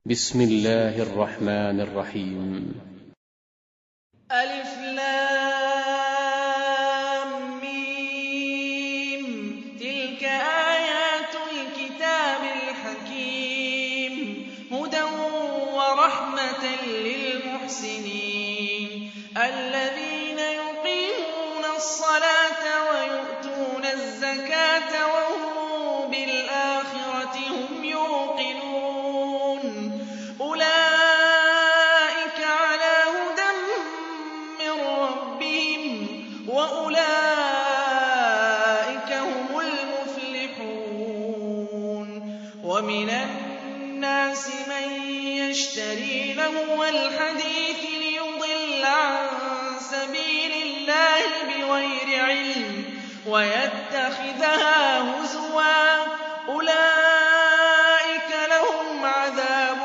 بسم الله الرحمن الرحيم. ألف لام ميم. تلك آيات الكتاب الحكيم هدى ورحمة للمحسنين الذين يقيمون الصلاة ويؤتون الزكاة وهم بالآخرة هم يوقنون أولئك على هدى من ربهم وأولئك هم المفلحون ومن الناس من يشتري لهو الحديث ليضل عن سبيل الله بغير علم ويتخذها هزوا أولئك لهم عذاب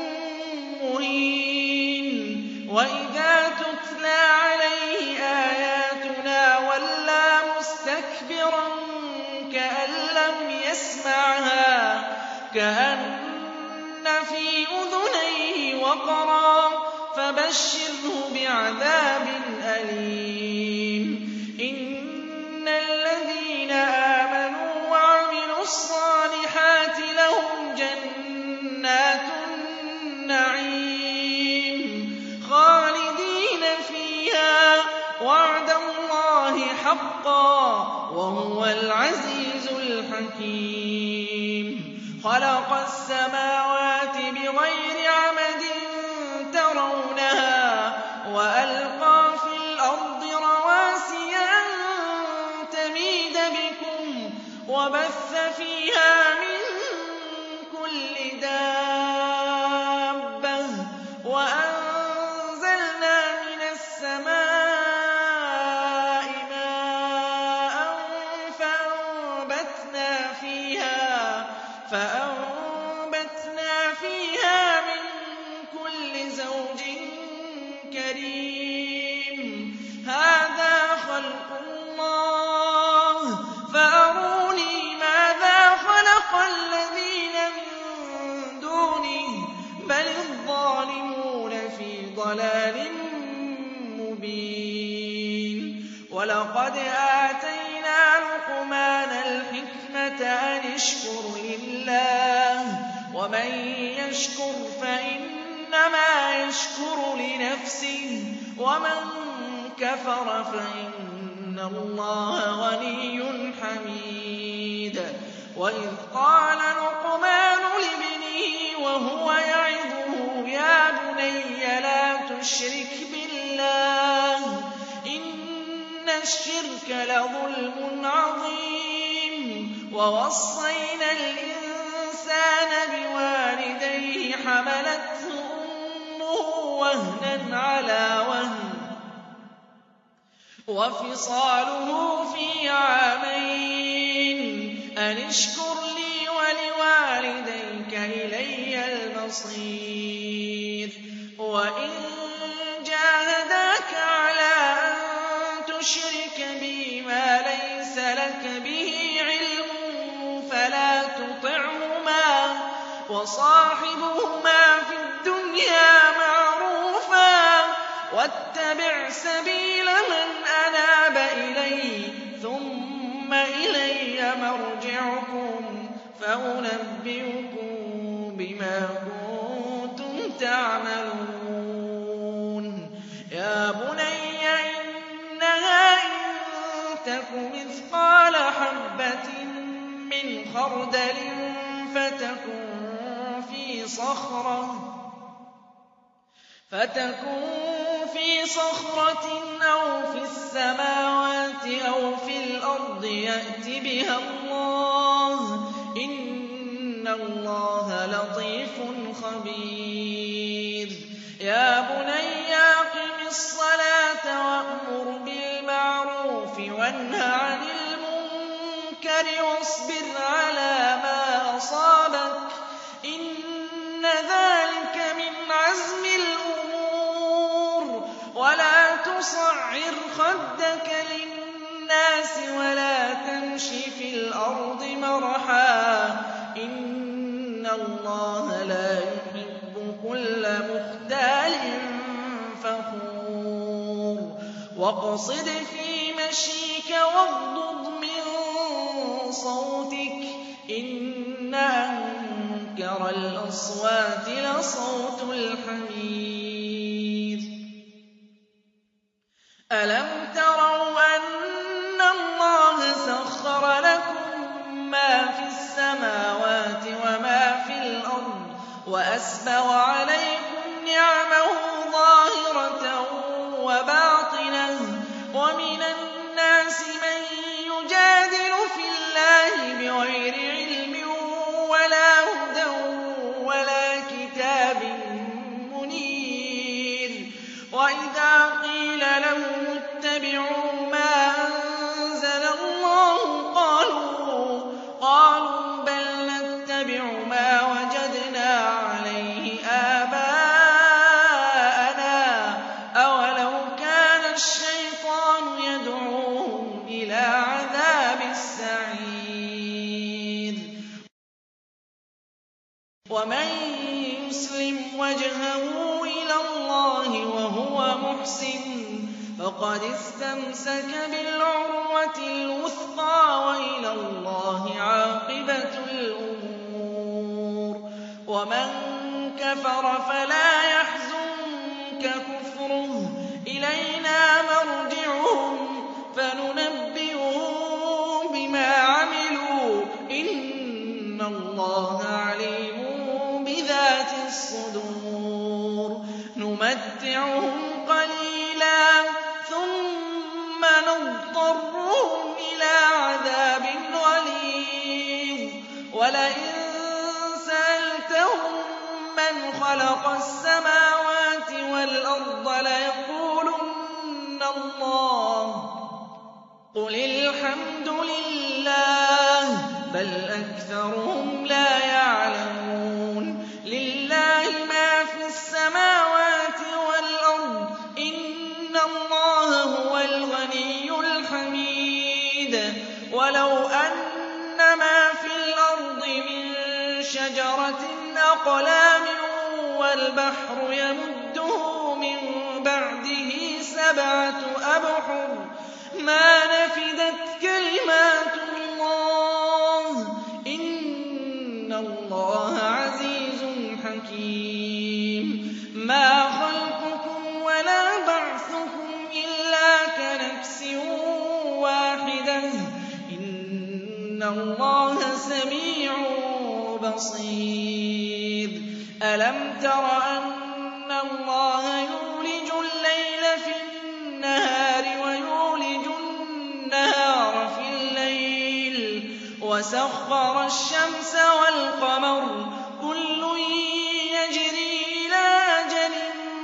مهين وإذا تتلى عليه آياتنا ولى مستكبرا كأن لم يسمعها كأن في أذنيه وقرا فبشره بعذاب أليم إن الذين آمنوا وعملوا الصالحات لهم جنات النعيم خالدين فيها وعد الله حقا وهو العزيز الحكيم خلق السماوات بغير عمد ترونها وألقى في الأرض رواسي أن تميد بكم وبث فيها من كل دابة وأنزلنا من السماء ماء فأنبتنا فيها من كل زوج كريم هذا خلق الله فأروني ماذا خلق الذين من دونه بل الظالمون في ضلال مبين ولقد آتينا لقمان الحكمة أن اشكر لله ومن يشكر فإنما يشكر لنفسه ومن كفر فإن الله غني حميد وإذ قال لقمان لابنه وهو يعظه يا بني لا تشرك بالله إن الشرك لظلم عظيم ووصينا الإنسان بوالديه حملته أمه وهنا على وهن وفصاله في عامين أن اشكر لي ولوالديك إلي المصير وإن جاهداك على أن تشرك بي ما ليس لك به علم فلا تطعهما وصاحبهما في الدنيا معروفا واتبع سبيل من أناب إلي ثم إلي مرجعكم فأنبئكم بما كنتم تعملون يا بني إنها إن تك مثقال حبة من خردل فتكن في صخرة أو في السماوات أو في الأرض يأت بها الله إن الله لطيف خبير يا بني أقم الصلاة وأمر بالمعروف وانه عن المنكر واصبر على ما أصابك إن ذلك من عزم الأمور ولا تصعر خدك للناس ولا تمش في الأرض مرحا إن الله لا يحب وَاقْصِدْ فِي مَشْيِكَ وَاغْضُضْ مِن صَوْتِكَ ۚ إِنَّ أَنكَرَ الْأَصْوَاتِ لَصَوْتُ الْحَمِيرِ. أَلَمْ تَرَوْا أَنَّ اللَّهَ سَخَّرَ لَكُم مَّا فِي السَّمَاوَاتِ وَمَا فِي الْأَرْضِ وَأَسْبَغَ عَلَيْكُمْ نِعَمَهُ ظَاهِرَةً وَبَاطِنَةً ۗ وَمِنَ النَّاسِ مَن يُجَادِلُ فِي اللَّهِ بِغَيْرِ عِلْمٍ وَلَا هُدًى وَلَا كِتَابٍ مُّنِيرٍ. وَإِذَا قِيلَ لَهُمُ اتَّبِعُوا مَا أَنزَلَ اللَّهُ قَالُوا بَلْ نَتَّبِعُ مَا وَجَدْنَا عَلَيْهِ آبَاءَنَا أَوَلَوْ كَانَ الشَّيْطَانُ يَدْعُوهُمْ إِلَىٰ عَذَابِ السَّعِيرِ. وَمَن يُسْلِمْ وَجْهَهُ إِلَى اللَّهِ وَهُوَ مُحْسِنٌ فَقَدِ اسْتَمْسَكَ بِالْعُرْوَةِ الْوُثْقَىٰ ۗ وَإِلَى اللَّهِ عَاقِبَةُ الْأُمُورِ. وَمَن كَفَرَ فَلَا يَحْزُنكَ كُفْرُهُ ۚ إِلَيْنَا مَرْجِعُهُمْ فَنُنَبِّئُهُم بِمَا عَمِلُوا ۚ إِنَّ اللَّهَ عَلِيمٌ بِذَاتِ الصُّدُورِ. نُمَتِّعُهُمْ قَلِيلًا ثُمَّ نَضْطَرُّهُمْ إِلَىٰ عَذَابٍ غَلِيظٍ. وَلَئِن سَأَلْتَهُم مَّنْ خَلَقَ السَّمَاوَاتِ وَالْأَرْضَ لَيَقُولُنَّ اللَّهُ ۚ قُلِ الْحَمْدُ لِلَّهِ ۚ بَلْ أَكْثَرُهُمْ لَا يَعْلَمُونَ. لِلَّهِ مَا فِي السَّمَاوَاتِ وَالْأَرْضِ ۚ إِنَّ اللَّهَ هُوَ الْغَنِيُّ الْحَمِيدُ. وَلَوْ أَنَّ مَا فِي الْأَرْضِ مِن شَجَرَةٍ أَقْلَامٌ وَالْبَحْرُ يَمُدُّهُ مِن بَعْدِهِ 7 أَبْحُرٍ مَّا نَفِدَتْ كَلِمَاتُ اللَّهِ ۗ إِنَّ اللَّهَ عَزِيزٌ حَكِيمٌ. مَا خَلْقُكُمْ وَلَا بَعْثُكُمْ إِلَّا كَنَفْسٍ وَاحِدَةٍ ۗ إِنَّ اللَّهَ سَمِيعٌ بَصِيرٌ. أَلَمْ تَرَ أَنَّ اللَّهَ يُولِجُ اللَّيْلَ فِي النَّهَارِ وَيُولِجُ النَّهَارَ فِي اللَّيْلِ وَسَخَّرَ الشَّمْسَ وَالْقَمَرَ كُلٌّ يَجْرِي إِلَىٰ أَجَلٍ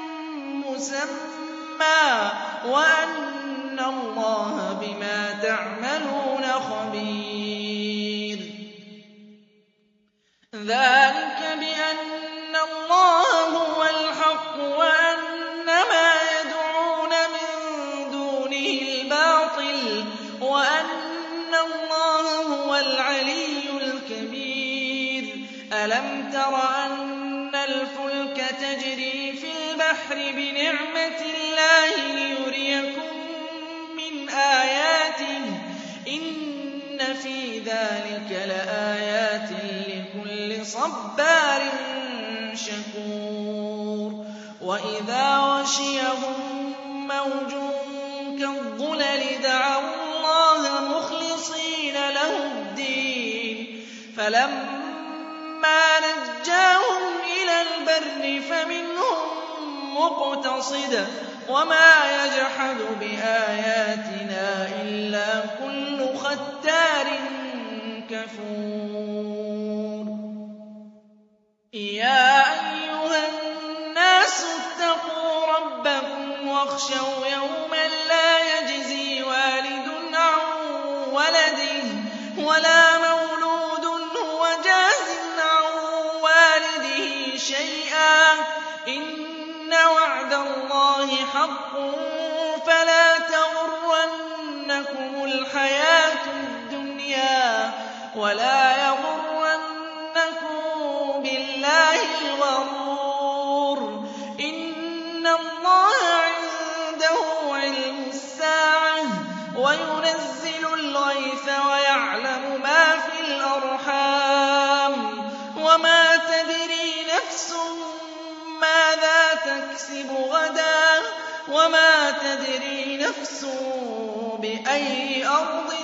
مُّسَمًّى وَأَنَّ اللَّهَ بِمَا تَعْمَلُونَ خَبِيرٌ. ذَٰلِكَ بِأَنَّ اللَّهَ هُوَ الْحَقُّ وَأَنَّ مَا يَدْعُونَ مِن دُونِهِ الْبَاطِلُ وَأَنَّ اللَّهَ هُوَ الْعَلِيُّ الْكَبِيرُ. أَلَمْ تَرَ أَنَّ الْفُلْكَ تَجْرِي فِي الْبَحْرِ بِنِعْمَتِ اللَّهِ لِيُرِيَكُم مِّنْ آيَاتِهِ ۚ إِنَّ فِي ذَٰلِكَ لَآيَاتٍ لِّكُلِّ صَبَّارٍ شَكُورٍ. وَإِذَا غَشِيَهُم مَّوْجٌ كَالظُّلَلِ دَعَوُا اللَّهَ مُخْلِصِينَ لَهُ الدِّينَ فَلَمَّا نَجَّاهُمْ إِلَى الْبَرِّ فَمِنْهُم مُّقْتَصِدٌ ۚ وَمَا يَجْحَدُ بِآيَاتِنَا إِلَّا كُلُّ خَتَّارٍ كَفُورٍ. يَا أَيُّهَا النَّاسُ اتَّقُوا رَبَّكُمْ وَاخْشَوْا يَوْمًا لَّا يَجْزِي وَالِدٌ عَن وَلَدِهِ وَلَا مَوْلُودٌ هُوَ جَازٍ عَن وَالِدِهِ شَيْئًا ۚ إِنَّ وَعْدَ اللَّهِ حَقٌّ فَلَا تَغُرَّنَّكُمُ الْحَيَاةُ الدُّنْيَا وَلَا يَغُرَّنَّكُم بِاللَّهِ الْغَرُورُ. إِنَّ اللَّهَ عِندَهُ عِلْمُ السَّاعَةِ نَفْسٌ مَّاذَا تَكْسِبُ غَدًا وَمَا تَدْرِي نَفْسٌ بِأَيِّ أَرْضٍ